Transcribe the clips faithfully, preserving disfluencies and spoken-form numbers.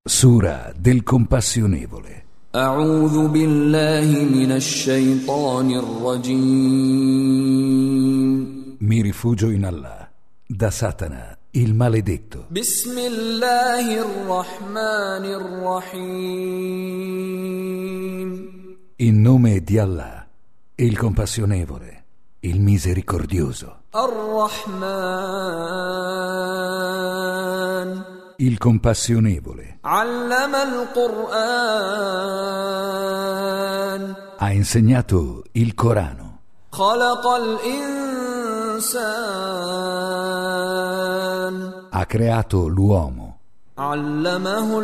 Sura del Compassionevole. أعوذ بالله من الشيطان الرجيم. Mi rifugio in Allah, da Satana, il maledetto. بسم الله الرحمن الرحيم. In nome di Allah, il Compassionevole, il Misericordioso. الرحمن. Il Compassionevole. علم القرآن. Ha insegnato il Corano. خلق الإنسان. Ha creato l'uomo. علمه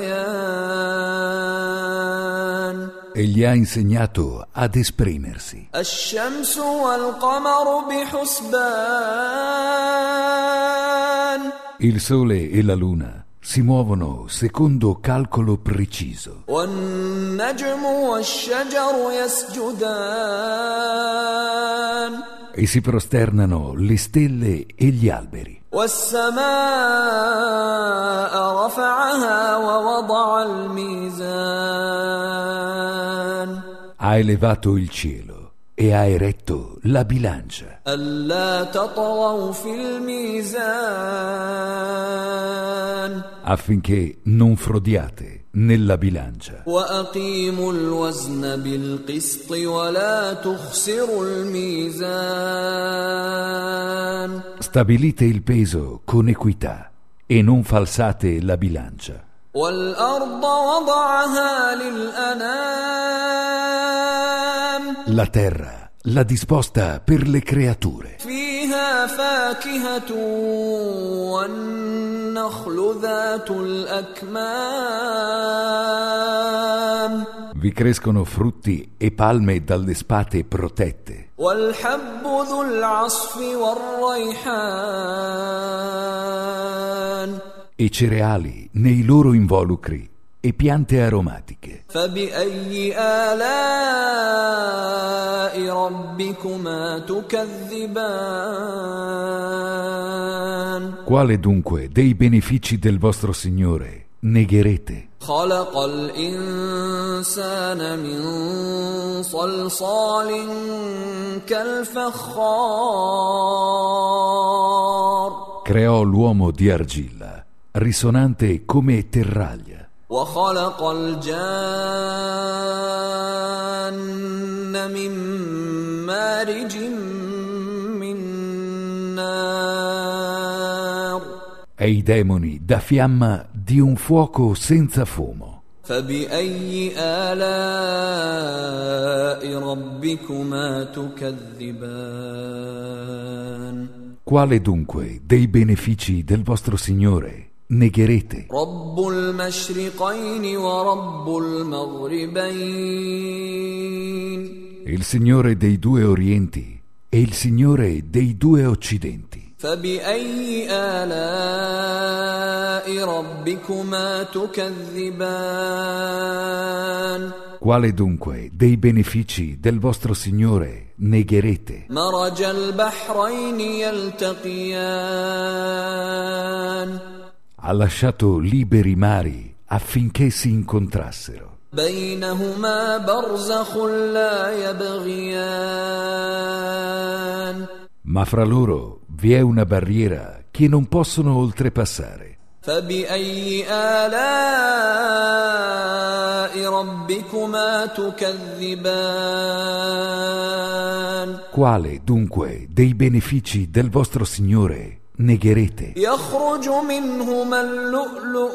البيان. E gli ha insegnato ad esprimersi. الشمس والقمر بحسبان. Il sole e la luna si muovono secondo calcolo preciso. والنجم والشجر يسجدان. E si prosternano le stelle e gli alberi. والسماء رفعها ووضع الميزان. Ha elevato il cielo e ha eretto la bilancia, ألا تطغوا في الميزان. affinché non frodiate nella bilancia. وأقيموا الوزن بالقسط ولا تخسروا الميزان. Stabilite il peso con equità e non falsate la bilancia. والأرض وضعها للأنام. La terra l'ha disposta per le creature. فيها فاكهة والنخل ذات الأكمام. Vi crescono frutti e palme dalle spate protette. والحب ذو العصف والريحان. E cereali nei loro involucri e piante aromatiche. فبأي آلاء ربكما تكذبان. Quale dunque dei benefici del vostro Signore negherete? خلق الإنسان من صلصال كالفخار. Creò l'uomo di argilla, risonante come terraglia. وخلق الجان من مارج من نار. E i demoni da fiamma di un fuoco senza fumo. فبأي آلاء ربكما تكذبان. Quale dunque dei benefici del vostro Signore negherete? رب المشرقين ورب المغربين. Il Signore dei due orienti e il Signore dei due occidenti. فبأي آلاء ربكما تكذبان. Quale dunque dei benefici del vostro Signore negherete? مرج البحرين يلتقيان. Ha lasciato liberi i mari affinché si incontrassero. بينهما برزخ لا يبغيان. Ma fra loro vi è una barriera che non possono oltrepassare. فبأي آلاء ربكما تكذبان. Quale dunque dei benefici del vostro Signore negherete? يخرج منهما اللؤلؤ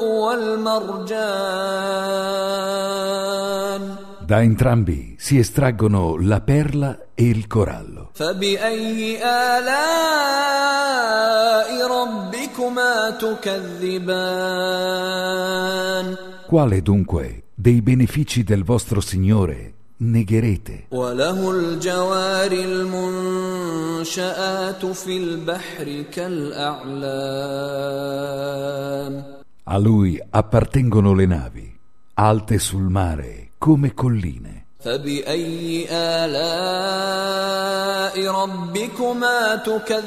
والمرجان. Da entrambi si estraggono la perla e il corallo. فبأي آلاء ربكما تكذبان. Quale dunque dei benefici del vostro Signore negherete? وله الجوار المنشآت في البحر كالأعلام. A lui appartengono le navi, alte sul mare come colline. فبأي آلاء ربكما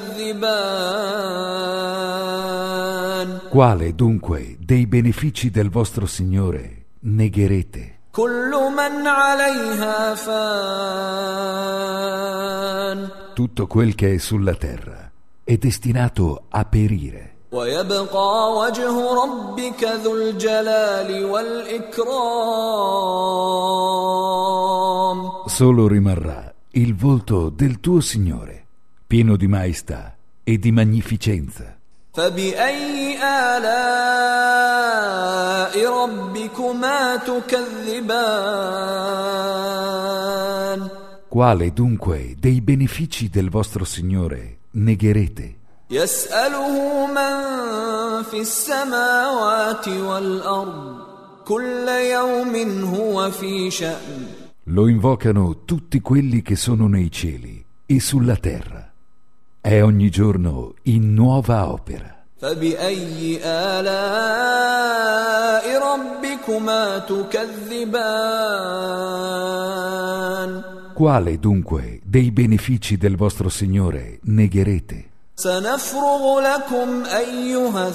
تكذبان Quale dunque dei benefici del vostro Signore negherete? كل من عليها فان Tutto quel che è sulla terra è destinato a perire. ويبقى وجه ربك ذو الجلال والإكرام Solo rimarrà il volto del tuo Signore, pieno di maestà e di magnificenza. فبأي آلاء ربكما تكذبان Quale dunque dei benefici del vostro Signore negherete? يسأله من في السماوات والأرض كل يوم هو في شأن Lo invocano tutti quelli che sono nei cieli e sulla terra. È ogni giorno in nuova opera. فبأي آلاء ربكما تكذبان Quale dunque dei benefici del vostro Signore negherete? سنفرغ لكم أيها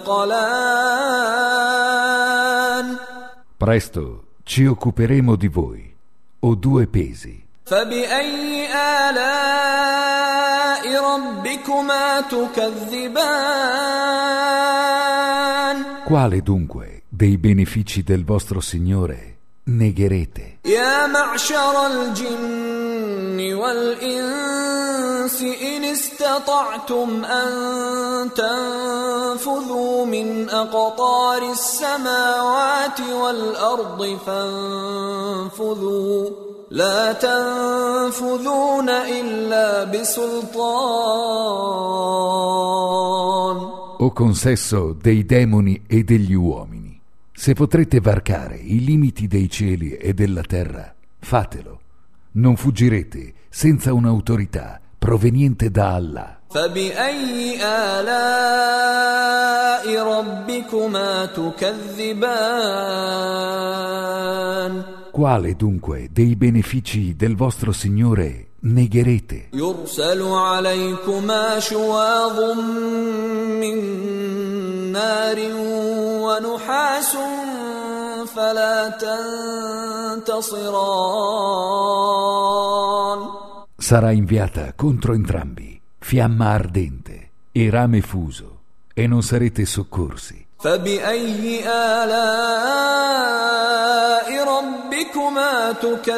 الثقلان Presto ci occuperemo di voi, o due pesi. فبأي آلاء ربكما تكذبان Quale dunque dei benefici del vostro Signore negherete? يا معشر الجن والإنس إن استطعتم أن تنفذوا من أقطار السماوات والأرض فانفذوا لا تنفذون إلا بسلطان O consesso dei demoni e degli uomini, se potrete varcare i limiti dei cieli e della terra, fatelo. Non fuggirete senza un'autorità proveniente da Allah. فبأي آلاء ربكما تكذبان Quale dunque dei benefici del vostro Signore negherete? يرسل عليكما شواظ من نار ونحاس فلا تنتصران Sarà inviata contro entrambi fiamma ardente e rame fuso, e non sarete soccorsi. فبأي آلاء ربكما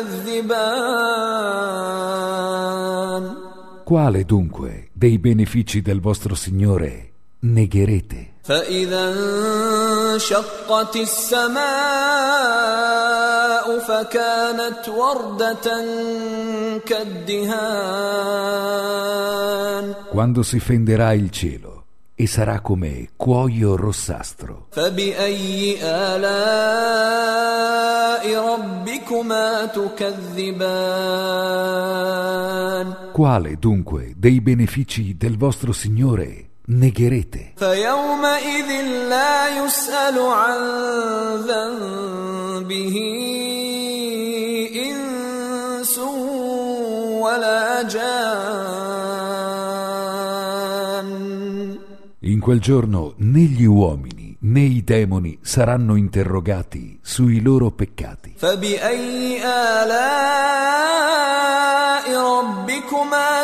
تكذبان Quale dunque dei benefici del vostro Signore negherete? فإذا انشقت السماء فكانت وردة كالدهان Quando si fenderà il cielo e sarà come cuoio rossastro. فبأي آلاء ربكما تكذبان Quale dunque dei benefici del vostro Signore negherete? فيومئذ لا يسأل عن ذنبه إنس ولا جان In quel giorno né gli uomini né i demoni saranno interrogati sui loro peccati. فبأي آلاء ربكما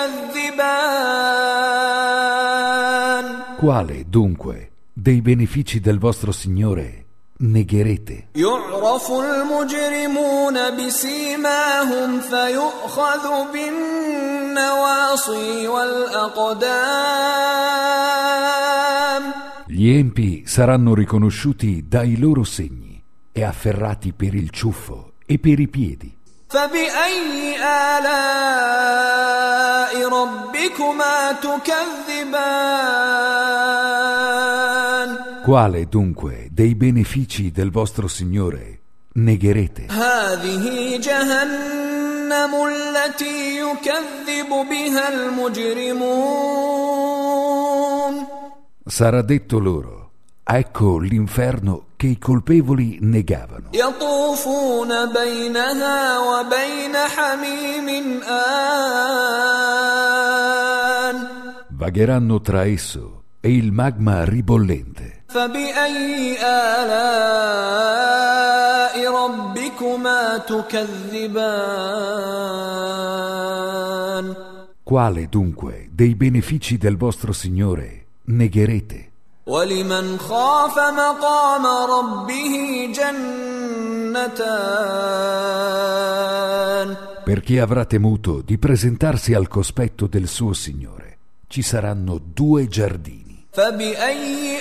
تكذبان Quale dunque dei benefici del vostro Signore negherete? يعرف المجرمون بسيماهم فيؤخذ بالنواصي والأقدام Gli empi saranno riconosciuti dai loro segni e afferrati per il ciuffo e per i piedi. فبأي آلاء ربكما تكذبان Quale dunque dei benefici del vostro Signore negherete? هذه جهنم التي يكذب بها المجرمون Sarà detto loro: ecco l'inferno che i colpevoli negavano. يطوفون بينها وبين حميم آن Vagheranno tra esso e il magma ribollente. فبأي آلاء ربكما تكذبان Quale dunque dei benefici del vostro Signore negherete? ولمن خاف مقام ربه جنتان Per chi avrà temuto di presentarsi al cospetto del suo Signore, ci saranno due giardini. فبأي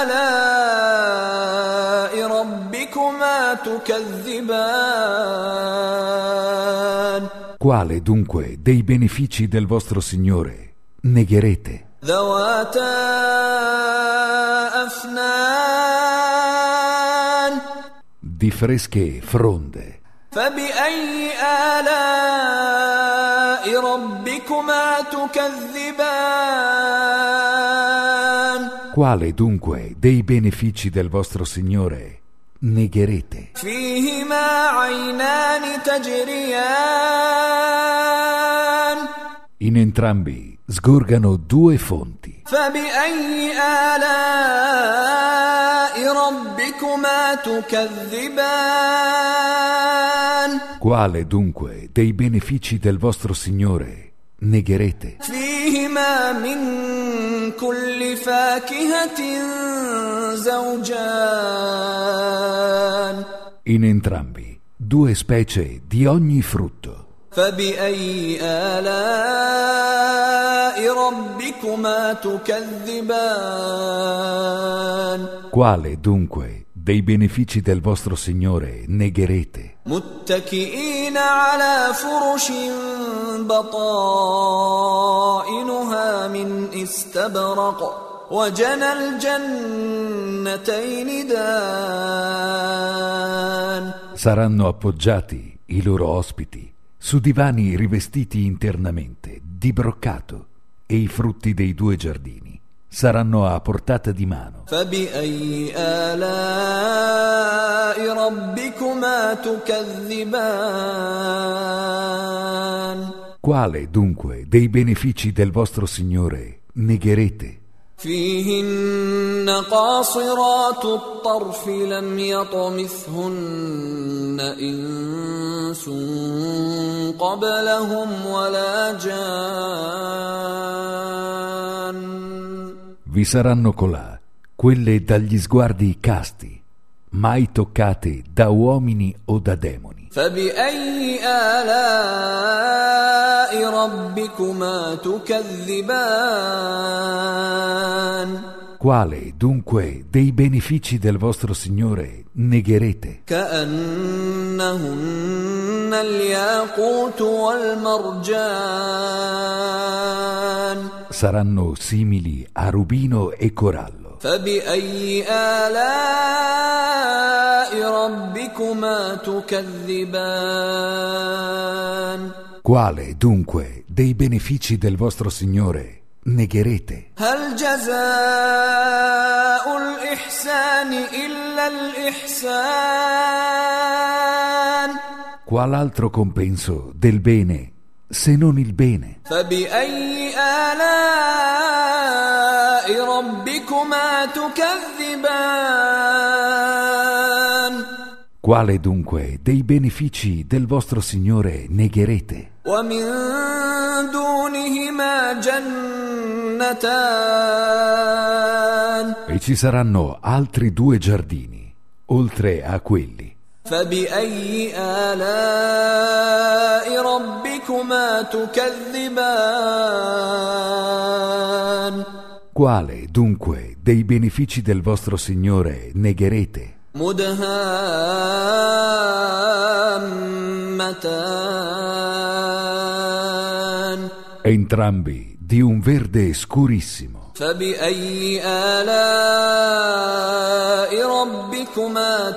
آلاء ربكما تكذبان Quale dunque dei benefici del vostro Signore negherete? ذواتا أفنان Di fresche fronde. فبأي آلاء ربكما تكذبان Quale dunque dei benefici del vostro Signore negherete? فيهما عينان تجريان In entrambi sgorgano due fonti. فبأي آلاء ربكما تكذبان Quale dunque dei benefici del vostro Signore negherete? فيهما من كل فاكهة زوجان In entrambi due specie di ogni frutto. فبأي آلاء ربكما تكذبان Quale dunque dei benefici del vostro Signore negherete? متكئين على فرش بطائنها من استبرق وجنى الجنتين دان Saranno appoggiati i loro ospiti su divani rivestiti internamente di broccato e i frutti dei due giardini saranno a portata di mano. فبأي آلاء ربكما تكذبان Quale dunque dei benefici del vostro Signore negherete? فيهن قاصرات الطرف لم يطمثهن إنس قبلهم ولا جان Vi saranno colà quelle dagli sguardi casti, mai toccate da uomini o da demoni. فبأي آلاء ربكما تكذبان Quale dunque dei benefici del vostro Signore negherete? كأنهن الياقوت والمرجان Saranno simili a rubino e corallo. فبأي آلاء ربكما تكذبان Quale dunque dei benefici del vostro Signore negherete? هل جزاء الإحسان إلا الإحسان Qual altro compenso del bene se non il bene? فبأي آلاء ربكما تكذبان Quale dunque dei benefici del vostro Signore negherete? ومن دونهما جنتان E ci saranno altri due giardini, oltre a quelli. فبأي آلاء ربكما تكذبان Quale dunque dei benefici del vostro Signore negherete? مدهامتان Entrambi di un verde scurissimo. فبأي آلاء ربكما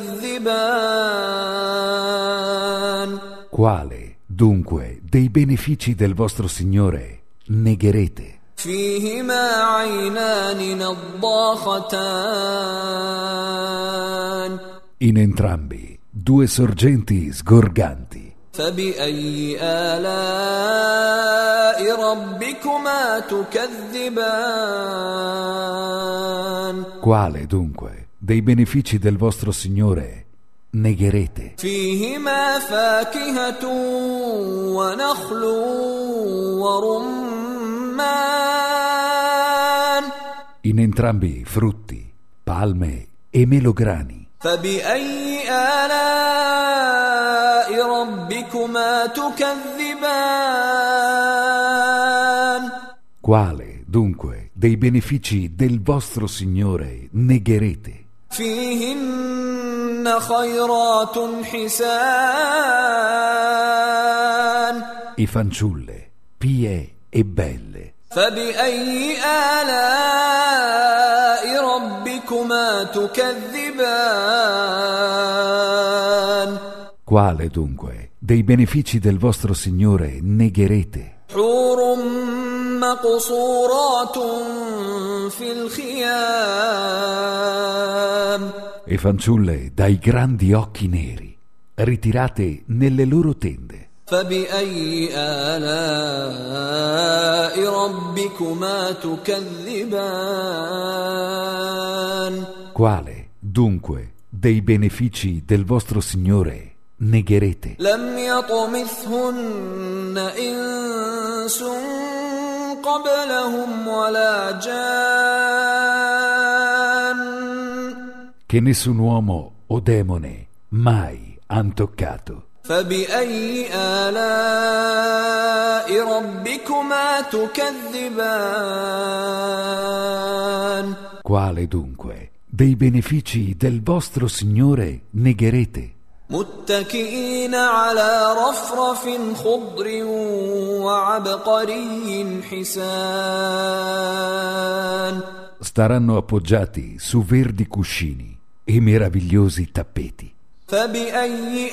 تكذبان Quale dunque dei benefici del vostro Signore negherete? فيهما عينان نضاختان In entrambi due sorgenti sgorganti. فبأي آلاء ربكما تكذبان Quale dunque dei benefici del vostro Signore negherete? فيهما فاكهة ونخل ورمان In entrambi frutti, palme e melograni. فبأي آلاء ربكما تكذبان Quale dunque dei benefici del vostro Signore negherete? فيهن خيرات حسان I fanciulle, pie e belle. فبأي آلاء ربكما تكذبان Quale dunque dei benefici del vostro Signore negherete? حور مقصورات في الخيام E fanciulle dai grandi occhi neri, ritirate nelle loro tende. فبأي آلاء ربكما تكذبان Quale dunque dei benefici del vostro Signore negherete? لم يطمثهن إنس قبلهم ولا جان Che nessun uomo o demone mai han toccato. فبأي آلاء ربكما تكذبان Quale dunque dei benefici del vostro Signore negherete? متكئين على رفرف خضر وعبقري حسان Staranno appoggiati su verdi cuscini e meravigliosi tappeti. فبأي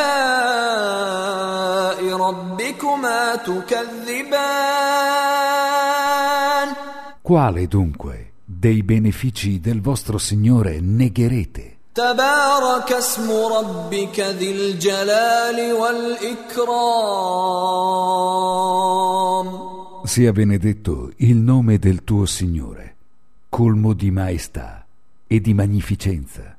آلاء ربكما تكذبان Quale dunque dei benefici del vostro Signore negherete? تبارك اسم ربك ذي الجلال والإكرام Sia benedetto il nome del tuo Signore, colmo di maestà e di magnificenza.